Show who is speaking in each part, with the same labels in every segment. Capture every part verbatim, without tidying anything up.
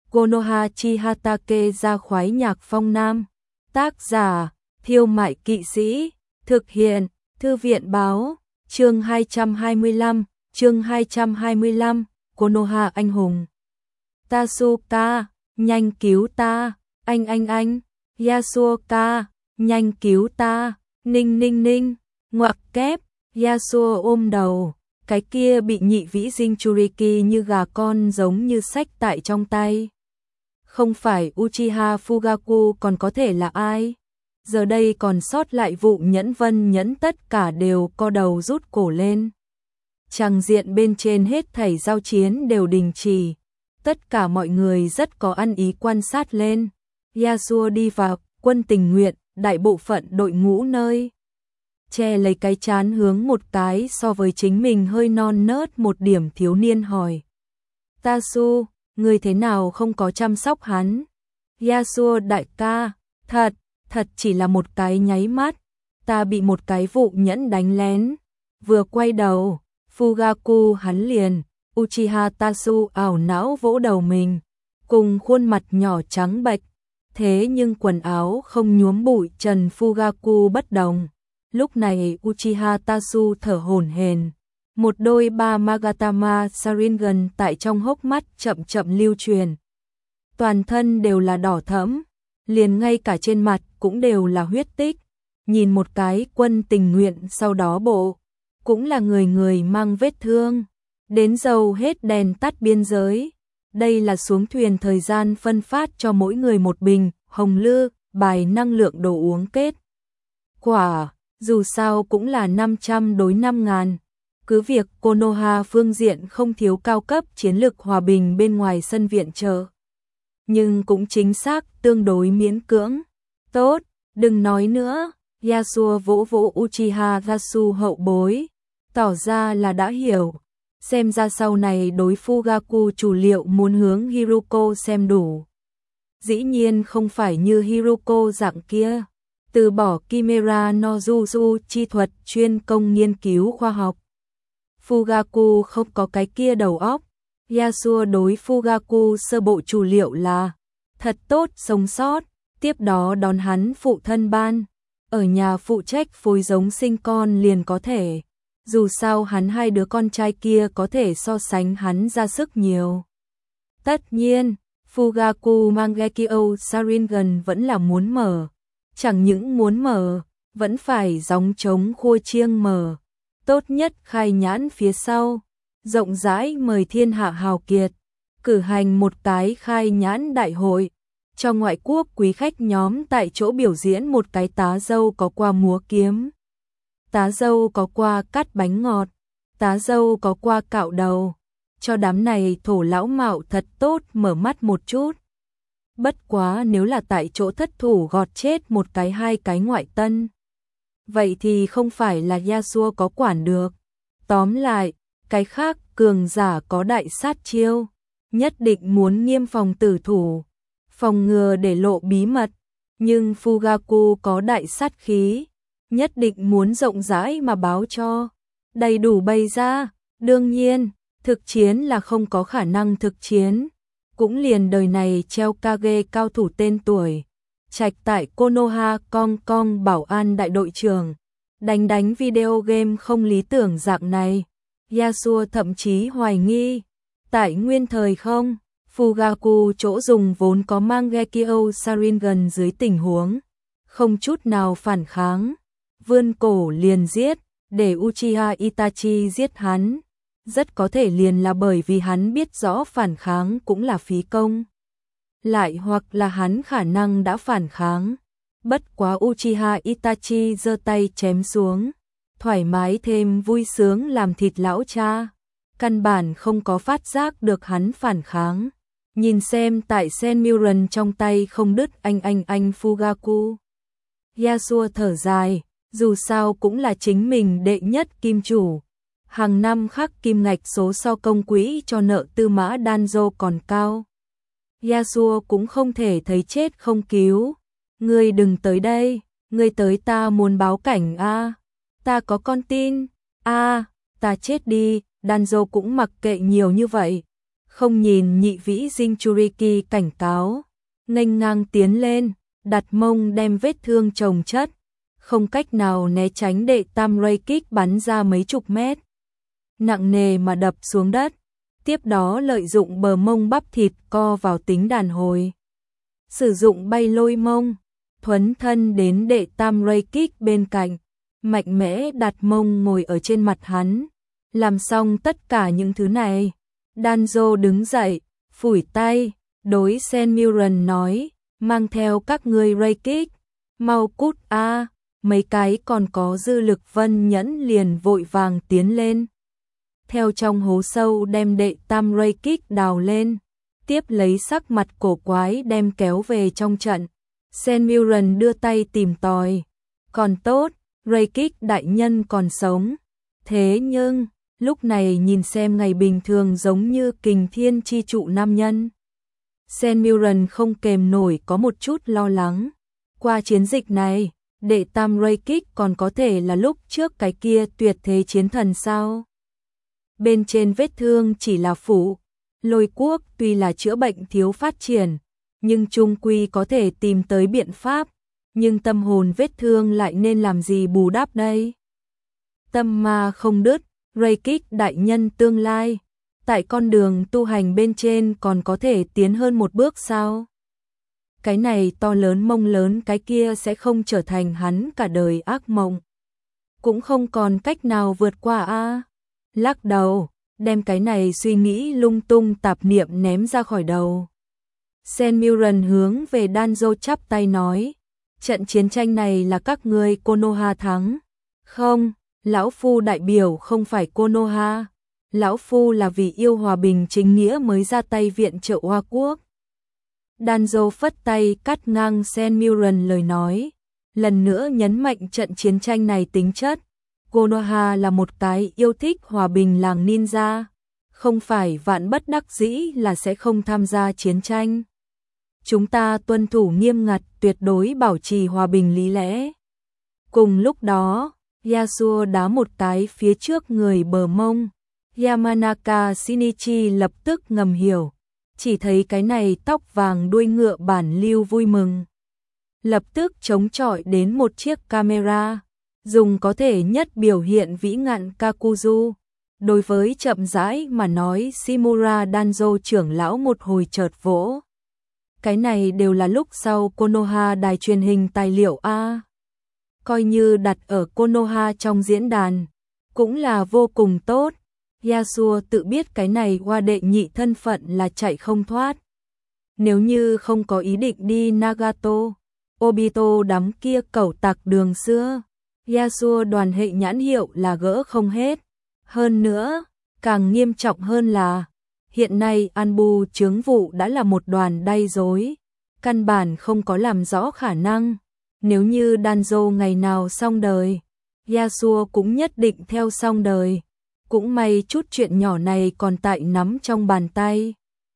Speaker 1: Konoha Chihatake ra khoái nhạc phong nam. Tác giả, Thiêu Mại Kỵ Sĩ. Thực hiện, Thư viện báo. Chương hai trăm hai mươi lăm, chương hai trăm hai mươi lăm, Konoha anh hùng. Tasuka, nhanh cứu ta, anh anh anh, Yasuoka, nhanh cứu ta, ninh ninh ninh, ngoặc kép, Yasuo ôm đầu, cái kia bị nhị vĩ Jinchuriki như gà con giống như sách tại trong tay. Không phải Uchiha Fugaku còn có thể là ai? Giờ đây còn sót lại vụ Nhẫn Vân Nhẫn tất cả đều co đầu rút cổ lên. Tràng diện bên trên hết thảy giao chiến đều đình chỉ. Tất cả mọi người rất có ăn ý quan sát lên. Yasuo đi vào, quân tình nguyện, đại bộ phận đội ngũ nơi. Che lấy cái chán hướng một cái so với chính mình hơi non nớt một điểm thiếu niên hỏi. Tasu, người thế nào không có chăm sóc hắn? Yasuo đại ca, thật, thật chỉ là một cái nháy mắt. Ta bị một cái vụ nhẫn đánh lén. Vừa quay đầu, Fugaku hắn liền. Uchiha Tasu ảo não vỗ đầu mình, cùng khuôn mặt nhỏ trắng bệch, thế nhưng quần áo không nhuốm bụi Trần Fugaku bất đồng. Lúc này Uchiha Tasu thở hổn hển, một đôi ba Magatama Sharingan tại trong hốc mắt chậm chậm lưu truyền. Toàn thân đều là đỏ thẫm, liền ngay cả trên mặt cũng đều là huyết tích. Nhìn một cái quân tình nguyện sau đó bộ, cũng là người người mang vết thương. Đến dầu hết đèn tắt biên giới. Đây là xuống thuyền thời gian phân phát cho mỗi người một bình, hồng lư, bài năng lượng đồ uống kết. Quả, dù sao cũng là năm trăm đối năm ngàn. Cứ việc Konoha phương diện không thiếu cao cấp chiến lực hòa bình bên ngoài sân viện trợ. Nhưng cũng chính xác tương đối miễn cưỡng. Tốt, đừng nói nữa. Yasuo vỗ vỗ Uchiha Gasu hậu bối. Tỏ ra là đã hiểu. Xem ra sau này đối Fugaku chủ liệu muốn hướng Hiruko xem đủ. Dĩ nhiên không phải như Hiruko dạng kia, từ bỏ Kimera no Jutsu chi thuật chuyên công nghiên cứu khoa học. Fugaku không có cái kia đầu óc. Yasuo đối Fugaku sơ bộ chủ liệu là thật tốt sống sót, tiếp đó đón hắn phụ thân ban, ở nhà phụ trách phối giống sinh con liền có thể. Dù sao hắn hai đứa con trai kia có thể so sánh hắn ra sức nhiều. Tất nhiên, Fugaku Mangekyo Sharingan vẫn là muốn mở. Chẳng những muốn mở, vẫn phải gióng trống khua chiêng mở. Tốt nhất khai nhãn phía sau. Rộng rãi mời thiên hạ hào kiệt. Cử hành một cái khai nhãn đại hội. Cho ngoại quốc quý khách nhóm tại chỗ biểu diễn một cái tá dâu có qua múa kiếm. Tá dâu có qua cắt bánh ngọt, tá dâu có qua cạo đầu, cho đám này thổ lão mạo thật tốt mở mắt một chút. Bất quá nếu là tại chỗ thất thủ gọt chết một cái hai cái ngoại tân, vậy thì không phải là Yasuo có quản được. Tóm lại, cái khác cường giả có đại sát chiêu, nhất định muốn nghiêm phòng tử thủ, phòng ngừa để lộ bí mật, nhưng Fugaku có đại sát khí. Nhất định muốn rộng rãi mà báo cho, đầy đủ bày ra. Đương nhiên, thực chiến là không có khả năng thực chiến. Cũng liền đời này treo Kage cao thủ tên tuổi. Trạch tại Konoha Kong Kong bảo an đại đội trưởng. Đánh đánh video game không lý tưởng dạng này. Yasuo thậm chí hoài nghi. Tại nguyên thời không, Fugaku chỗ dùng vốn có Mangekyo Sharingan dưới tình huống. Không chút nào phản kháng. Vươn cổ liền giết, để Uchiha Itachi giết hắn. Rất có thể liền là bởi vì hắn biết rõ phản kháng cũng là phí công. Lại hoặc là hắn khả năng đã phản kháng. Bất quá Uchiha Itachi giơ tay chém xuống. Thoải mái thêm vui sướng làm thịt lão cha. Căn bản không có phát giác được hắn phản kháng. Nhìn xem tại Senmuren trong tay không đứt anh anh anh Fugaku. Yasuo thở dài. Dù sao cũng là chính mình đệ nhất kim chủ. Hàng năm khắc kim ngạch số so công quỹ cho nợ tư mã Danzo còn cao. Yasuo cũng không thể thấy chết không cứu. Ngươi đừng tới đây, ngươi tới ta muốn báo cảnh a. Ta có con tin. A, ta chết đi, Danzo cũng mặc kệ nhiều như vậy. không nhìn nhị vĩ Jinchuriki cảnh cáo, nghênh ngang tiến lên, đặt mông đem vết thương chồng chất, không cách nào né tránh đệ tam ray kích bắn ra mấy chục mét, nặng nề mà đập xuống đất, tiếp đó lợi dụng bờ mông bắp thịt co vào tính đàn hồi, sử dụng bay lôi mông, thuấn thân đến đệ tam ray kích bên cạnh, mạnh mẽ đặt mông ngồi ở trên mặt hắn. Làm xong tất cả những thứ này, Danzo đứng dậy, phủi tay, đối Sen Muren nói, mang theo các ngươi ray kích, mau cút a, mấy cái còn có dư lực Vân Nhẫn liền vội vàng tiến lên. Theo trong hố sâu đem đệ tam ray kích đào lên, tiếp lấy sắc mặt cổ quái đem kéo về trong trận. Sen Muren đưa tay tìm tòi, còn tốt, ray kích đại nhân còn sống, thế nhưng lúc này nhìn xem ngày bình thường giống như kình thiên chi trụ nam nhân. Sen Muren không kềm nổi có một chút lo lắng. Qua chiến dịch này, đệ tam ray kích còn có thể là lúc trước cái kia tuyệt thế chiến thần sao? Bên trên vết thương chỉ là phủ, lôi quốc tuy là chữa bệnh thiếu phát triển, nhưng chung quy có thể tìm tới biện pháp, nhưng tâm hồn vết thương lại nên làm gì bù đắp đây? Tâm ma không đứt, ray kích đại nhân tương lai, tại con đường tu hành bên trên còn có thể tiến hơn một bước sao? Cái này to lớn mông lớn cái kia sẽ không trở thành hắn cả đời ác mộng. Cũng không còn cách nào vượt qua a. Lắc đầu, đem cái này suy nghĩ lung tung tạp niệm ném ra khỏi đầu. Sen Muren hướng về Danzo chắp tay nói, trận chiến tranh này là các ngươi Konoha thắng. Không, lão phu đại biểu không phải Konoha, lão phu là vì yêu hòa bình chính nghĩa mới ra tay viện trợ Hoa Quốc. Danzo phất tay cắt ngang Sen Muren lời nói, lần nữa nhấn mạnh trận chiến tranh này tính chất. Konoha là một cái yêu thích hòa bình làng ninja, không phải vạn bất đắc dĩ là sẽ không tham gia chiến tranh. Chúng ta tuân thủ nghiêm ngặt, tuyệt đối bảo trì hòa bình lý lẽ. Cùng lúc đó, Yasuo đá một cái phía trước người bờ mông. Yamanaka Shinichi lập tức ngầm hiểu, chỉ thấy cái này tóc vàng đuôi ngựa bản lưu vui mừng. Lập tức chống chọi đến một chiếc camera, dùng có thể nhất biểu hiện vĩ ngạn Kakuzu. Đối với chậm rãi mà nói Shimura Danzo trưởng lão một hồi chợt vỗ. Cái này đều là lúc sau Konoha đài truyền hình tài liệu A. Coi như đặt ở Konoha trong diễn đàn, cũng là vô cùng tốt. Yasuo tự biết cái này hoa đệ nhị thân phận là chạy không thoát. Nếu như không có ý định đi Nagato, Obito đám kia cẩu tặc đường xưa, Yasuo đoàn hệ nhãn hiệu là gỡ không hết. Hơn nữa, càng nghiêm trọng hơn là, hiện nay Anbu chướng vụ đã là một đoàn đay rối, căn bản không có làm rõ khả năng. Nếu như Danzo ngày nào xong đời, Yasuo cũng nhất định theo xong đời. Cũng may chút chuyện nhỏ này còn tại nắm trong bàn tay.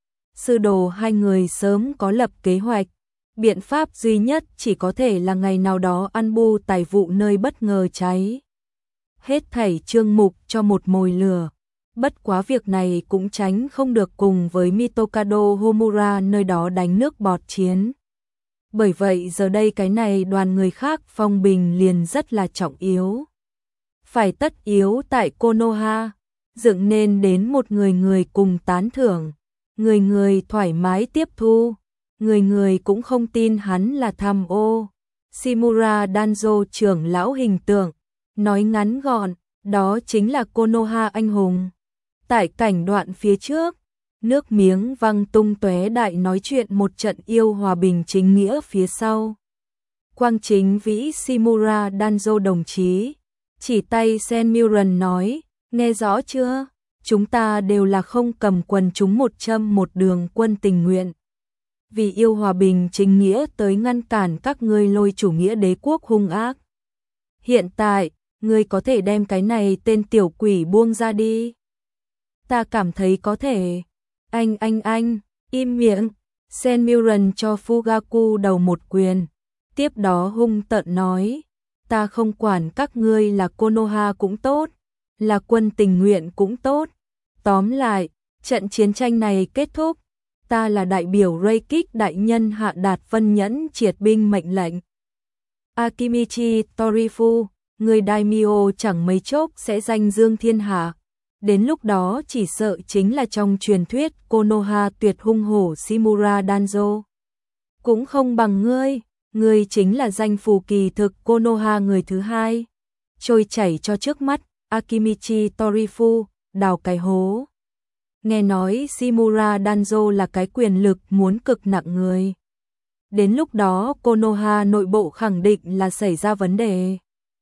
Speaker 1: Sư đồ hai người sớm có lập kế hoạch, biện pháp duy nhất chỉ có thể là ngày nào đó Anbu tài vụ nơi bất ngờ cháy. Hết thảy chương mục cho một mồi lửa. Bất quá việc này cũng tránh không được cùng với Mitokado Homura nơi đó đánh nước bọt chiến. Bởi vậy giờ đây cái này đoàn người khác phong bình liền rất là trọng yếu. Phải tất yếu tại Konoha, dựng nên đến một người người cùng tán thưởng, người người thoải mái tiếp thu, người người cũng không tin hắn là tham ô. Shimura Danzo trưởng lão hình tượng, nói ngắn gọn, đó chính là Konoha anh hùng. Tại cảnh đoạn phía trước, nước miếng văng tung tóe đại nói chuyện một trận yêu hòa bình chính nghĩa phía sau. Quang chính vĩ Shimura Danzo đồng chí, chỉ tay Sen Muren nói, nghe rõ chưa? Chúng ta đều là không cầm quần chúng một châm một đường quân tình nguyện. Vì yêu hòa bình chính nghĩa tới ngăn cản các ngươi lôi chủ nghĩa đế quốc hung ác. Hiện tại, ngươi có thể đem cái này tên tiểu quỷ buông ra đi. Ta cảm thấy có thể. Anh anh anh, im miệng. Sen Muren cho Fugaku đầu một quyền. Tiếp đó hung tợn nói, ta không quản các ngươi là Konoha cũng tốt, là quân tình nguyện cũng tốt. Tóm lại, Trận chiến tranh này kết thúc, ta là đại biểu Reikik đại nhân hạ đạt vân nhẫn triệt binh mệnh lệnh. Akimichi Torifu, người daimyo chẳng mấy chốc sẽ danh dương thiên hạ. Đến lúc đó chỉ sợ chính là trong truyền thuyết Konoha tuyệt hung hổ Shimura Danzo. Cũng không bằng ngươi, ngươi chính là danh phù kỳ thực Konoha người thứ hai. Trôi chảy cho trước mắt, Akimichi Torifu, đào cái hố. Nghe nói Shimura Danzo là cái quyền lực muốn cực nặng người. Đến lúc đó Konoha nội bộ khẳng định là xảy ra vấn đề.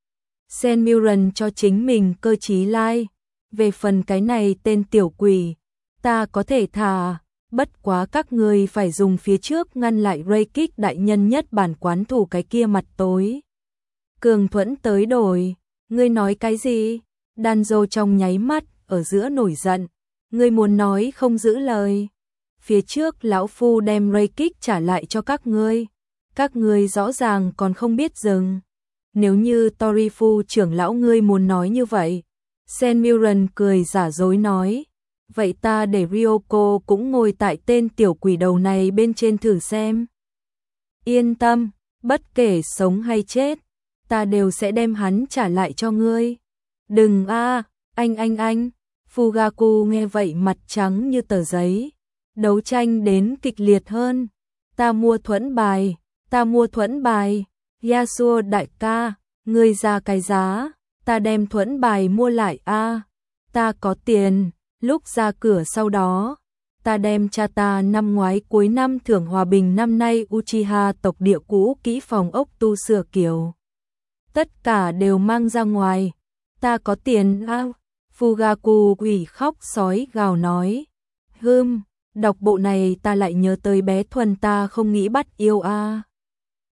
Speaker 1: Senmuren cho chính mình cơ trí lai. Về phần cái này tên tiểu quỷ, ta có thể thà, bất quá các người phải dùng phía trước ngăn lại Reikik đại nhân nhất bản quán thủ cái kia mặt tối. Cường Thuẫn tới đổi, ngươi nói cái gì? Danzo trong nháy mắt, ở giữa nổi giận, ngươi muốn nói không giữ lời. Phía trước lão phu đem Reikik trả lại cho các ngươi, các ngươi rõ ràng còn không biết dừng. Nếu như Torifu trưởng lão ngươi muốn nói như vậy, Senmuren cười giả dối nói, vậy ta để Ryoko cũng ngồi tại tên tiểu quỷ đầu này bên trên thử xem. Yên tâm, bất kể sống hay chết, ta đều sẽ đem hắn trả lại cho ngươi. Đừng a, anh anh anh, Fugaku nghe vậy mặt trắng như tờ giấy, đấu tranh đến kịch liệt hơn. Ta mua thuẫn bài, ta mua thuẫn bài, Yasuo đại ca, ngươi ra cái giá. Ta đem thuẫn bài mua lại a, à, ta có tiền. Lúc ra cửa sau đó, ta đem cha ta năm ngoái cuối năm thưởng hòa bình năm nay Uchiha tộc địa cũ kỹ phòng ốc tu sửa kiểu. Tất cả đều mang ra ngoài, ta có tiền a. À. Fugaku quỷ khóc sói gào nói, hưm, đọc bộ này ta lại nhớ tới bé Thuần ta không nghĩ bắt yêu a. À.